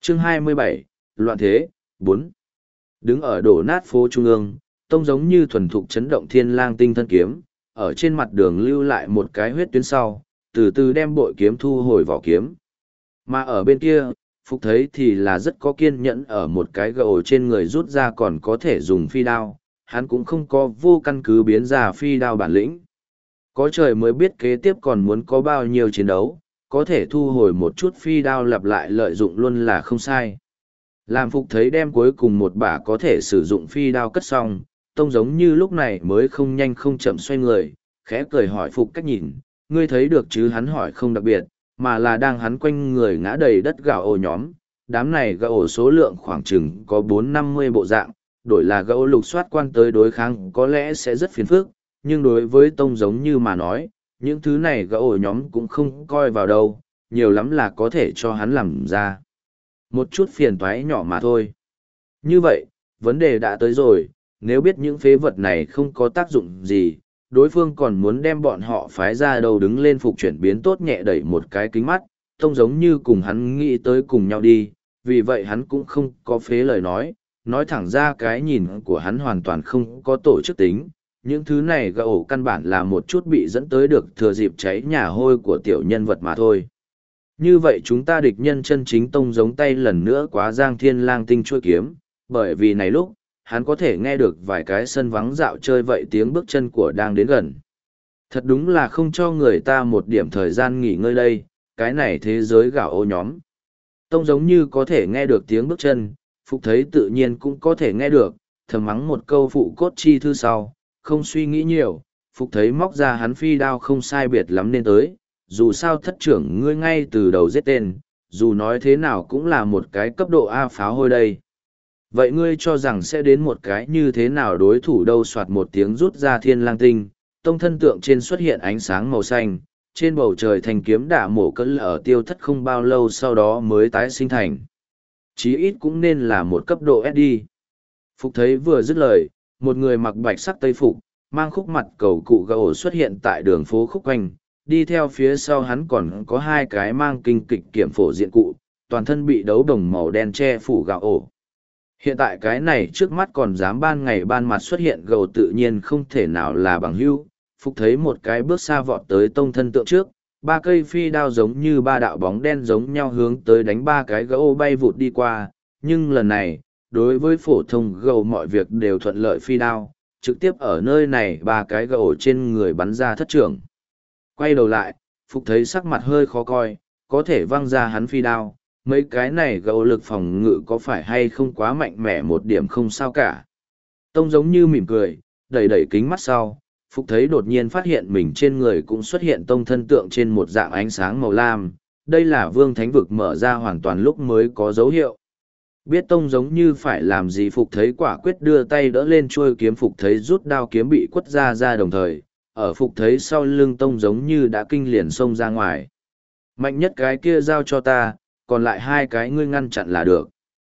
Chương 27, Loạn thế, 4. Đứng ở đổ nát phố trung ương, tông giống như thuần thục chấn động thiên lang tinh thân kiếm, ở trên mặt đường lưu lại một cái huyết tuyến sau, từ từ đem bội kiếm thu hồi vỏ kiếm. Mà ở bên kia, Phục thấy thì là rất có kiên nhẫn ở một cái gậu trên người rút ra còn có thể dùng phi đao, hắn cũng không có vô căn cứ biến ra phi đao bản lĩnh. Có trời mới biết kế tiếp còn muốn có bao nhiêu chiến đấu, có thể thu hồi một chút phi đao lặp lại lợi dụng luôn là không sai. Làm Phục thấy đem cuối cùng một bả có thể sử dụng phi đao cất xong, tông giống như lúc này mới không nhanh không chậm xoay người, khẽ cười hỏi Phục cách nhìn, ngươi thấy được chứ? Hắn hỏi không đặc biệt, mà là đang hắn quanh người ngã đầy đất gạo ổ nhóm, đám này gạo ổ số lượng khoảng chừng có 4-50 bộ dạng, đổi là gạo lục soát quan tới đối kháng có lẽ sẽ rất phiền phức, nhưng đối với tông giống như mà nói, những thứ này gạo ổ nhóm cũng không coi vào đâu, nhiều lắm là có thể cho hắn làm ra một chút phiền toái nhỏ mà thôi. Như vậy, vấn đề đã tới rồi, nếu biết những phế vật này không có tác dụng gì, đối phương còn muốn đem bọn họ phái ra đâu đứng lên Phục chuyển biến tốt nhẹ đẩy một cái kính mắt, tông giống như cùng hắn nghĩ tới cùng nhau đi, vì vậy hắn cũng không có phế lời nói thẳng ra cái nhìn của hắn hoàn toàn không có tổ chức tính, những thứ này gạo căn bản là một chút bị dẫn tới được thừa dịp cháy nhà hôi của tiểu nhân vật mà thôi. Như vậy chúng ta địch nhân chân chính tông giống tay lần nữa quá giang thiên lang tinh chuôi kiếm, bởi vì này lúc, hắn có thể nghe được vài cái sân vắng dạo chơi vậy tiếng bước chân của đang đến gần. Thật đúng là không cho người ta một điểm thời gian nghỉ ngơi đây, cái này thế giới gạo ô nhóm. Tông giống như có thể nghe được tiếng bước chân, Phục thấy tự nhiên cũng có thể nghe được, thầm mắng một câu phụ cốt chi thư sau, không suy nghĩ nhiều, Phục thấy móc ra hắn phi đao không sai biệt lắm nên tới, dù sao thất trưởng ngươi ngay từ đầu giết tên, dù nói thế nào cũng là một cái cấp độ A pháo hôi đây. Vậy ngươi cho rằng sẽ đến một cái như thế nào? Đối thủ đâu? Soạt một tiếng rút ra thiên lang tinh, tông thân tượng trên xuất hiện ánh sáng màu xanh, trên bầu trời thành kiếm đả mổ cỡ ở tiêu thất không bao lâu sau đó mới tái sinh thành. Chí ít cũng nên là một cấp độ SD. Phục thấy vừa dứt lời, một người mặc bạch sắc tây phục, mang khúc mặt cầu cụ gỗ xuất hiện tại đường phố khúc quanh, đi theo phía sau hắn còn có hai cái mang kinh kịch kiểm phổ diện cụ, toàn thân bị đấu đồng màu đen che phủ gạo ổ. Hiện tại cái này trước mắt còn dám ban ngày ban mặt xuất hiện gầu tự nhiên không thể nào là bằng hữu. Phục thấy một cái bước xa vọt tới tông thân tượng trước, ba cây phi đao giống như ba đạo bóng đen giống nhau hướng tới đánh ba cái gấu bay vụt đi qua, nhưng lần này, đối với phổ thông gầu mọi việc đều thuận lợi phi đao, trực tiếp ở nơi này ba cái gầu trên người bắn ra thất trưởng. Quay đầu lại, Phục thấy sắc mặt hơi khó coi, có thể văng ra hắn phi đao, mấy cái này gấu lực phòng ngự có phải hay không quá mạnh mẽ một điểm không sao cả. Tông giống như mỉm cười, đẩy đẩy kính mắt sau, Phục thấy đột nhiên phát hiện mình trên người cũng xuất hiện tông thân tượng trên một dạng ánh sáng màu lam, đây là vương thánh vực mở ra hoàn toàn lúc mới có dấu hiệu. Biết tông giống như phải làm gì, Phục thấy quả quyết đưa tay đỡ lên chuôi kiếm, Phục thấy rút đao kiếm bị quất ra đồng thời, ở Phục thấy sau lưng tông giống như đã kinh liền xông ra ngoài. Mạnh nhất cái kia giao cho ta, còn lại hai cái ngươi ngăn chặn là được.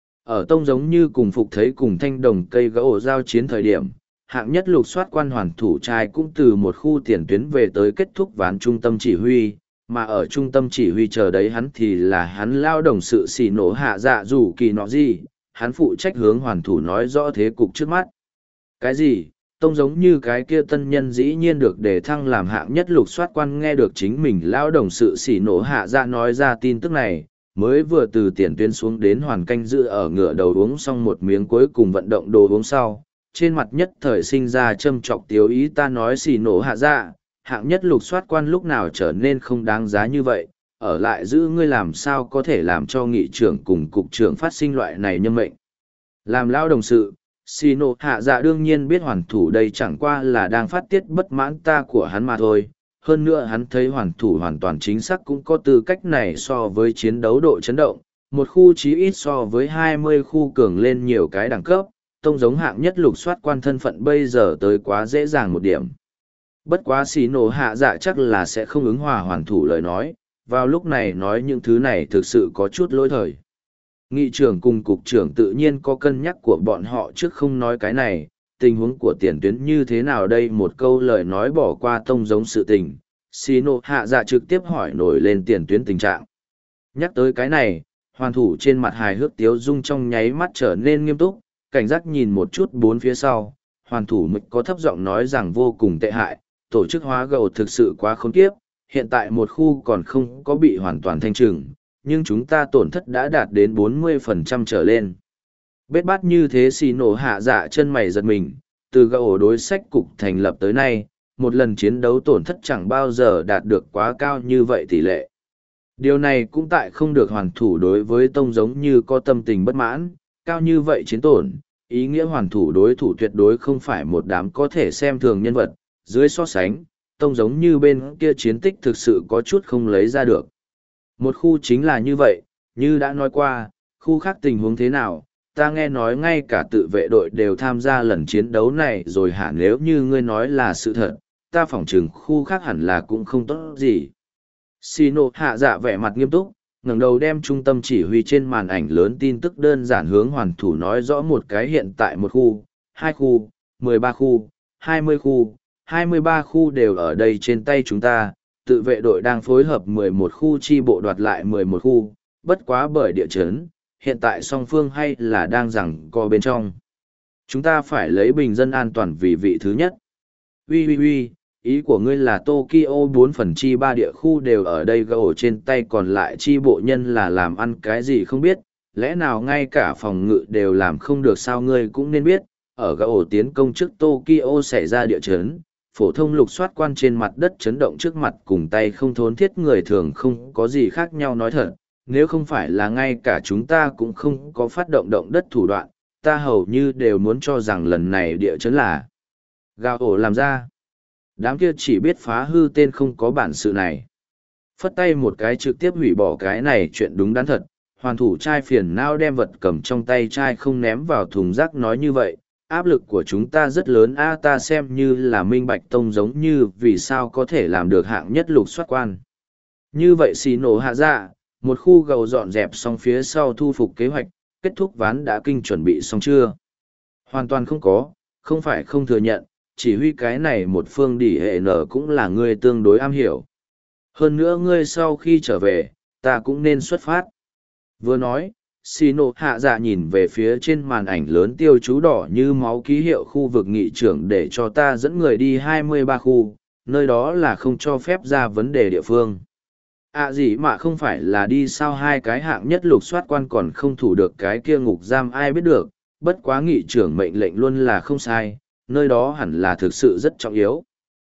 Ở tông giống như cùng Phục thấy cùng thanh đồng cây gỗ giao chiến thời điểm, hạng nhất lục soát quan hoàn thủ trai cũng từ một khu tiền tuyến về tới kết thúc ván trung tâm chỉ huy, mà ở trung tâm chỉ huy chờ đấy hắn thì là hắn lao đồng sự xì nổ hạ dạ dù kỳ nọ gì, hắn phụ trách hướng hoàn thủ nói rõ thế cục trước mắt. Cái gì? Tông giống như cái kia tân nhân dĩ nhiên được đề thăng làm hạng nhất lục soát quan, nghe được chính mình lao đồng sự xì nổ hạ dạ nói ra tin tức này, mới vừa từ tiền tuyến xuống đến hoàn canh giữ ở ngựa đầu uống xong một miếng cuối cùng vận động đồ uống sau, trên mặt nhất thời sinh ra châm trọc tiếu ý. Ta nói xì nổ hạ dạ, hạng nhất lục soát quan lúc nào trở nên không đáng giá như vậy, ở lại giữ ngươi làm sao có thể làm cho nghị trưởng cùng cục trưởng phát sinh loại này nhân mệnh. Làm lao đồng sự, xì nổ hạ dạ đương nhiên biết hoàn thủ đây chẳng qua là đang phát tiết bất mãn ta của hắn mà thôi. Hơn nữa hắn thấy hoàn thủ hoàn toàn chính xác cũng có tư cách này so với chiến đấu độ chấn động, một khu chí ít so với 20 khu cường lên nhiều cái đẳng cấp, tông giống hạng nhất lục soát quan thân phận bây giờ tới quá dễ dàng một điểm. Bất quá xì nổ hạ dạ chắc là sẽ không ứng hòa hoàn thủ lời nói, vào lúc này nói những thứ này thực sự có chút lỗi thời. Nghị trưởng cùng cục trưởng tự nhiên có cân nhắc của bọn họ trước không nói cái này, tình huống của tiền tuyến như thế nào đây, một câu lời nói bỏ qua tông giống sự tình, xì nổ hạ dạ trực tiếp hỏi nổi lên tiền tuyến tình trạng. Nhắc tới cái này, hoàn thủ trên mặt hài hước tiếu dung trong nháy mắt trở nên nghiêm túc, cảnh giác nhìn một chút bốn phía sau, hoàn thủ mịch có thấp giọng nói rằng vô cùng tệ hại, tổ chức hóa gầu thực sự quá khốn kiếp, hiện tại một khu còn không có bị hoàn toàn thanh trừng, nhưng chúng ta tổn thất đã đạt đến 40% trở lên. Bết bát như thế xì nổ hạ dạ chân mày giật mình, từ gầu đối sách cục thành lập tới nay, một lần chiến đấu tổn thất chẳng bao giờ đạt được quá cao như vậy tỷ lệ. Điều này cũng tại không được hoàn thủ đối với tông giống như có tâm tình bất mãn, cao như vậy chiến tổn, ý nghĩa hoàn thủ đối thủ tuyệt đối không phải một đám có thể xem thường nhân vật, dưới so sánh, tông giống như bên kia chiến tích thực sự có chút không lấy ra được. Một khu chính là như vậy, như đã nói qua, khu khác tình huống thế nào, ta nghe nói ngay cả tự vệ đội đều tham gia lần chiến đấu này rồi hả, nếu như ngươi nói là sự thật, ta phỏng chừng khu khác hẳn là cũng không tốt gì. Shino hạ dạ vẻ mặt nghiêm túc, ngẩng đầu đem trung tâm chỉ huy trên màn ảnh lớn tin tức đơn giản hướng hoàn thủ nói rõ một cái hiện tại một khu, 2 khu, 13 khu, 20 khu, 23 khu đều ở đây trên tay chúng ta, tự vệ đội đang phối hợp 11 khu chi bộ đoạt lại 11 khu, bất quá bởi địa chấn, hiện tại song phương hay là đang giằng co bên trong. Chúng ta phải lấy bình dân an toàn vì vị thứ nhất. Ui, ý của ngươi là Tokyo 4/3 địa khu đều ở đây gầu trên tay, còn lại chi bộ nhân là làm ăn cái gì không biết, lẽ nào ngay cả phòng ngự đều làm không được sao? Ngươi cũng nên biết, ở gầu tiến công trước Tokyo xảy ra địa chấn, phổ thông lục soát quan trên mặt đất chấn động trước mặt cùng tay không thốn thiết người thường không có gì khác nhau. Nói thật, nếu không phải là ngay cả chúng ta cũng không có phát động động đất thủ đoạn, ta hầu như đều muốn cho rằng lần này địa chấn là gao ổ làm ra. Đám kia chỉ biết phá hư tên không có bản sự này. Phất tay một cái trực tiếp hủy bỏ cái này chuyện đúng đắn thật, hoàn thủ trai phiền não đem vật cầm trong tay trai không ném vào thùng rác nói như vậy, áp lực của chúng ta rất lớn a, ta xem như là minh bạch tông giống như vì sao có thể làm được hạng nhất lục soát quan. Như vậy xì nổ hạ dạ, một khu gầu dọn dẹp xong phía sau thu phục kế hoạch, kết thúc ván đã kinh chuẩn bị xong chưa? Hoàn toàn không có, không phải không thừa nhận, chỉ huy cái này một phương đỉ hệ nở cũng là ngươi tương đối am hiểu. Hơn nữa ngươi sau khi trở về, ta cũng nên xuất phát. Vừa nói, Shino hạ dạ nhìn về phía trên màn ảnh lớn tiêu chú đỏ như máu ký hiệu khu vực nghị trưởng để cho ta dẫn người đi 23 khu, nơi đó là không cho phép ra vấn đề địa phương. Gì mà không phải là đi sao hai cái hạng nhất lục soát quan còn không thủ được cái kia ngục giam ai biết được, bất quá nghị trưởng mệnh lệnh luôn là không sai, nơi đó hẳn là thực sự rất trọng yếu.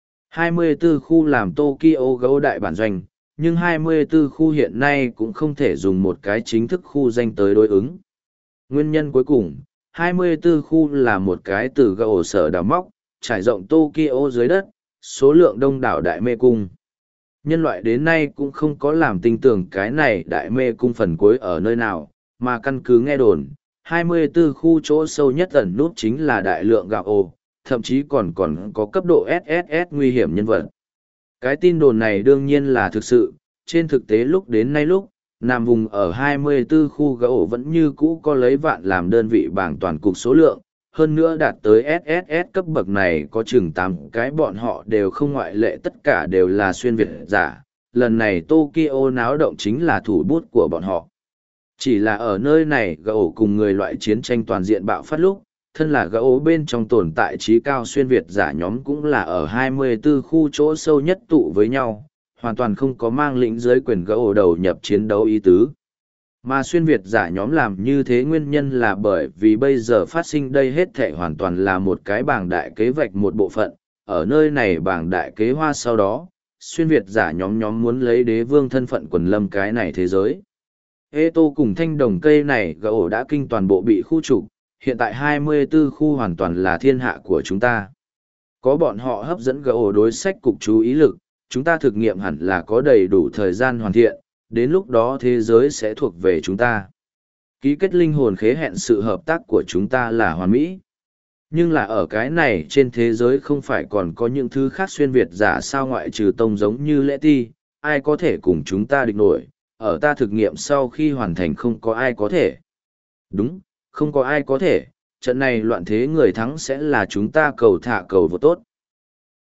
24 khu làm Tokyo gấu đại bản doanh, nhưng 24 khu hiện nay cũng không thể dùng một cái chính thức khu danh tới đối ứng. Nguyên nhân cuối cùng, 24 khu là một cái từ gấu sở đào móc, trải rộng Tokyo dưới đất, số lượng đông đảo đại mê cung. Nhân loại đến nay cũng không có làm tin tưởng cái này đại mê cung phần cuối ở nơi nào, mà căn cứ nghe đồn, 24 khu chỗ sâu nhất ẩn nút chính là đại lượng gạo ồ, thậm chí còn có cấp độ SSS nguy hiểm nhân vật. Cái tin đồn này đương nhiên là thực sự, trên thực tế lúc đến nay Nam vùng ở 24 khu gạo vẫn như cũ có lấy vạn làm đơn vị bảng toàn cục số lượng, hơn nữa đạt tới SSS cấp bậc này có chừng 8 cái, bọn họ đều không ngoại lệ, tất cả đều là xuyên Việt giả. Lần này Tokyo náo động chính là thủ bút của bọn họ. Chỉ là ở nơi này gạo cùng người loại chiến tranh toàn diện bạo phát lúc, thân là gấu bên trong tồn tại trí cao xuyên Việt giả nhóm cũng là ở 24 khu chỗ sâu nhất tụ với nhau, hoàn toàn không có mang lĩnh dưới quyền gấu đầu nhập chiến đấu ý tứ. Mà xuyên Việt giả nhóm làm như thế nguyên nhân là bởi vì bây giờ phát sinh đây hết thể hoàn toàn là một cái bảng đại kế vạch một bộ phận, ở nơi này bảng đại kế hoa sau đó, xuyên Việt giả nhóm muốn lấy đế vương thân phận quần lâm cái này thế giới. Ê tô cùng thanh đồng cây này gấu đã kinh toàn bộ bị khu trục, hiện tại 24 khu hoàn toàn là thiên hạ của chúng ta. Có bọn họ hấp dẫn gấu đối sách cục chú ý lực, chúng ta thực nghiệm hẳn là có đầy đủ thời gian hoàn thiện, đến lúc đó thế giới sẽ thuộc về chúng ta. Ký kết linh hồn khế hẹn sự hợp tác của chúng ta là hoàn mỹ. Nhưng là ở cái này trên thế giới không phải còn có những thứ khác xuyên Việt giả sao, ngoại trừ tông giống như Lễ Ti, ai có thể cùng chúng ta địch nổi, ở ta thực nghiệm sau khi hoàn thành không có ai có thể. Đúng, không có ai có thể, trận này loạn thế người thắng sẽ là chúng ta cầu thả cầu vô tốt.